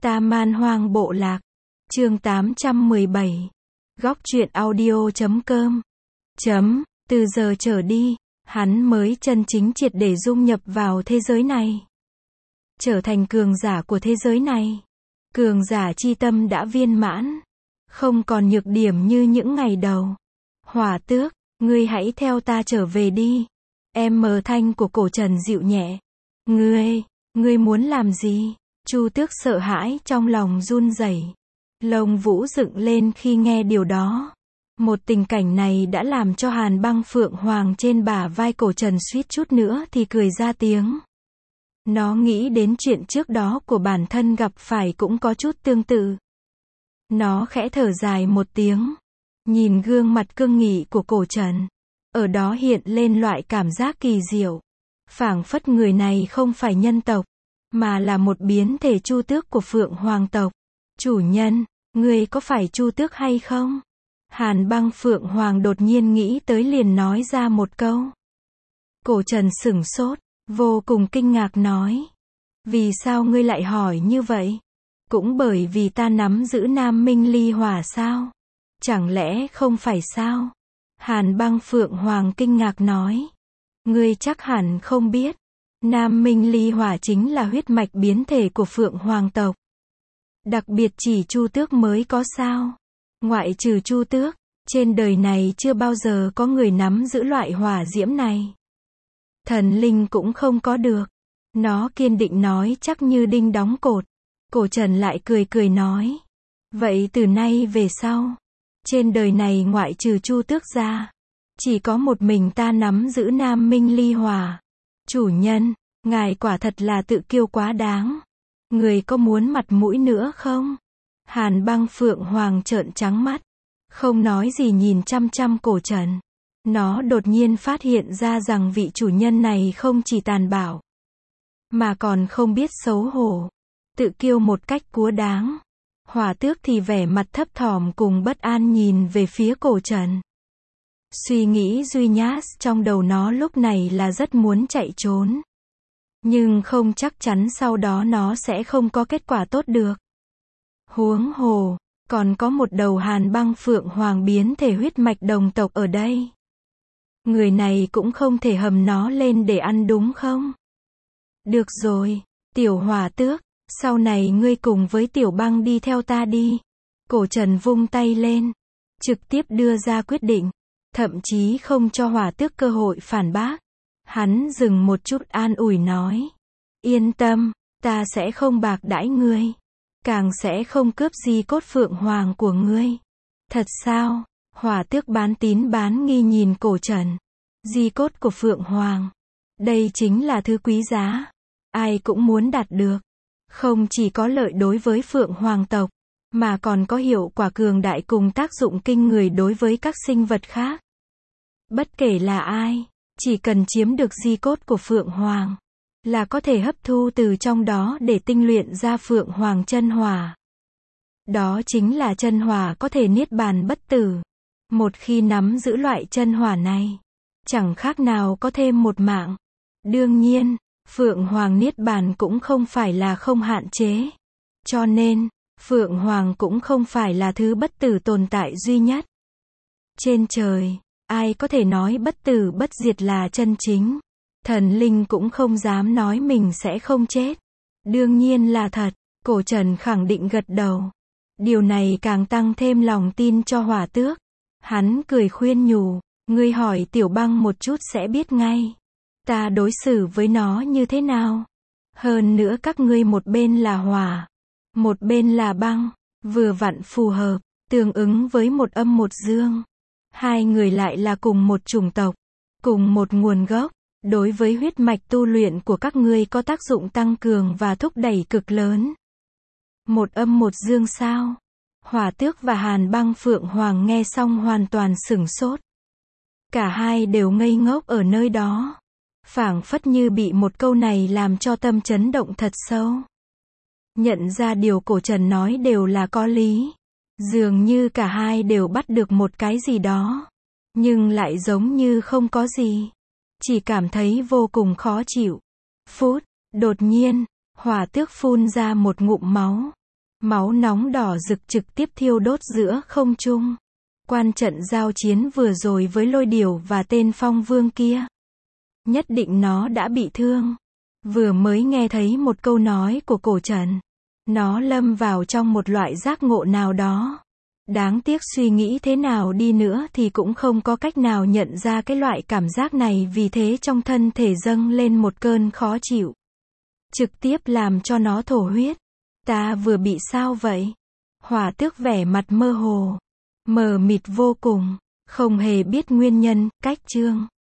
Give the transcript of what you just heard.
Ta Man Hoang Bộ Lạc. Chương 817. Góc truyện audio.com. Từ giờ trở đi, hắn mới chân chính triệt để dung nhập vào thế giới này. Trở thành cường giả của thế giới này. Cường giả chi tâm đã viên mãn. Không còn nhược điểm như những ngày đầu. Hỏa Tước, ngươi hãy theo ta trở về đi. Thanh của Cổ Trần dịu nhẹ. Ngươi muốn làm gì? Chu Tước sợ hãi trong lòng run rẩy. Lông vũ dựng lên khi nghe điều đó. Một tình cảnh này đã làm cho Hàn Băng Phượng Hoàng trên bả vai Cổ Trần suýt chút nữa thì cười ra tiếng. Nó nghĩ đến chuyện trước đó của bản thân gặp phải cũng có chút tương tự. Nó khẽ thở dài một tiếng. Nhìn gương mặt cương nghị của Cổ Trần. Ở đó hiện lên loại cảm giác kỳ diệu. Phảng phất người này không phải nhân tộc, mà là một biến thể Chu Tước của Phượng Hoàng tộc. Chủ nhân, ngươi có phải Chu Tước hay không? Hàn Băng Phượng Hoàng đột nhiên nghĩ tới liền nói ra một câu. Cổ Trần sửng sốt, vô cùng kinh ngạc nói. Vì sao ngươi lại hỏi như vậy? Cũng bởi vì ta nắm giữ Nam Minh Ly Hỏa sao? Chẳng lẽ không phải sao? Hàn Băng Phượng Hoàng kinh ngạc nói. Ngươi chắc hẳn không biết. Nam Minh Ly Hỏa chính là huyết mạch biến thể của Phượng Hoàng tộc. Đặc biệt chỉ Chu Tước mới có sao? Ngoại trừ Chu Tước, trên đời này chưa bao giờ có người nắm giữ loại hỏa diễm này. Thần linh cũng không có được. Nó kiên định nói chắc như đinh đóng cột. Cổ Trần lại cười cười nói. Vậy từ nay về sau, trên đời này ngoại trừ Chu Tước ra, chỉ có một mình ta nắm giữ Nam Minh Ly Hỏa. Chủ nhân, ngài quả thật là tự kiêu quá đáng. Người có muốn mặt mũi nữa không? Hàn Băng Phượng Hoàng trợn trắng mắt. Không nói gì nhìn chăm chăm Cổ Trần. Nó đột nhiên phát hiện ra rằng vị chủ nhân này không chỉ tàn bạo, mà còn không biết xấu hổ. Tự kiêu một cách quá đáng. Hỏa Tước thì vẻ mặt thấp thỏm cùng bất an nhìn về phía Cổ Trần. Suy nghĩ duy nhất trong đầu nó lúc này là rất muốn chạy trốn. Nhưng không chắc chắn sau đó nó sẽ không có kết quả tốt được. Huống hồ, còn có một đầu Hàn Băng Phượng Hoàng biến thể huyết mạch đồng tộc ở đây. Người này cũng không thể hầm nó lên để ăn đúng không? Được rồi, Tiểu Hỏa Tước, sau này ngươi cùng với Tiểu Băng đi theo ta đi. Cổ Trần vung tay lên, trực tiếp đưa ra quyết định, thậm chí không cho Hỏa Tước cơ hội phản bác. Hắn dừng một chút an ủi nói. Yên tâm, ta sẽ không bạc đãi ngươi. Càng sẽ không cướp di cốt Phượng Hoàng của ngươi. Thật sao? Hỏa Tước bán tín bán nghi nhìn Cổ Trần. Di cốt của Phượng Hoàng. Đây chính là thứ quý giá. Ai cũng muốn đạt được. Không chỉ có lợi đối với Phượng Hoàng tộc, mà còn có hiệu quả cường đại cùng tác dụng kinh người đối với các sinh vật khác. Bất kể là ai, chỉ cần chiếm được di cốt của Phượng Hoàng, là có thể hấp thu từ trong đó để tinh luyện ra Phượng Hoàng chân hỏa. Đó chính là chân hỏa có thể niết bàn bất tử. Một khi nắm giữ loại chân hỏa này, chẳng khác nào có thêm một mạng. Đương nhiên, Phượng Hoàng niết bàn cũng không phải là không hạn chế. Cho nên, Phượng Hoàng cũng không phải là thứ bất tử tồn tại duy nhất. Trên trời, ai có thể nói bất tử bất diệt là chân chính? Thần linh cũng không dám nói mình sẽ không chết. Đương nhiên là thật. Cổ Trần khẳng định gật đầu. Điều này càng tăng thêm lòng tin cho Hỏa Tước. Hắn cười khuyên nhủ. Ngươi hỏi Tiểu Băng một chút sẽ biết ngay. Ta đối xử với nó như thế nào? Hơn nữa các ngươi một bên là hỏa, một bên là băng. Vừa vặn phù hợp, tương ứng với một âm một dương. Hai người lại là cùng một chủng tộc, cùng một nguồn gốc. Đối với huyết mạch tu luyện của các ngươi có tác dụng tăng cường và thúc đẩy cực lớn. Một âm một dương sao? Hỏa Tước và Hàn Băng Phượng Hoàng nghe xong hoàn toàn sửng sốt. Cả hai đều ngây ngốc ở nơi đó. Phảng phất như bị một câu này làm cho tâm chấn động thật sâu. Nhận ra điều Cổ Trần nói đều là có lý. Dường như cả hai đều bắt được một cái gì đó. Nhưng lại giống như không có gì. Chỉ cảm thấy vô cùng khó chịu. Đột nhiên, Hỏa Tước phun ra một ngụm máu. Máu nóng đỏ rực trực tiếp thiêu đốt giữa không trung. Quan trận giao chiến vừa rồi với lôi điểu và tên phong vương kia. Nhất định nó đã bị thương. Vừa mới nghe thấy một câu nói của cổ trần. Nó lâm vào trong một loại giác ngộ nào đó. Đáng tiếc suy nghĩ thế nào đi nữa thì cũng không có cách nào nhận ra cái loại cảm giác này, vì thế trong thân thể dâng lên một cơn khó chịu. Trực tiếp làm cho nó thổ huyết. Ta vừa bị sao vậy? Hỏa tước vẻ mặt mơ hồ. Mờ mịt vô cùng. Không hề biết nguyên nhân, cách chương.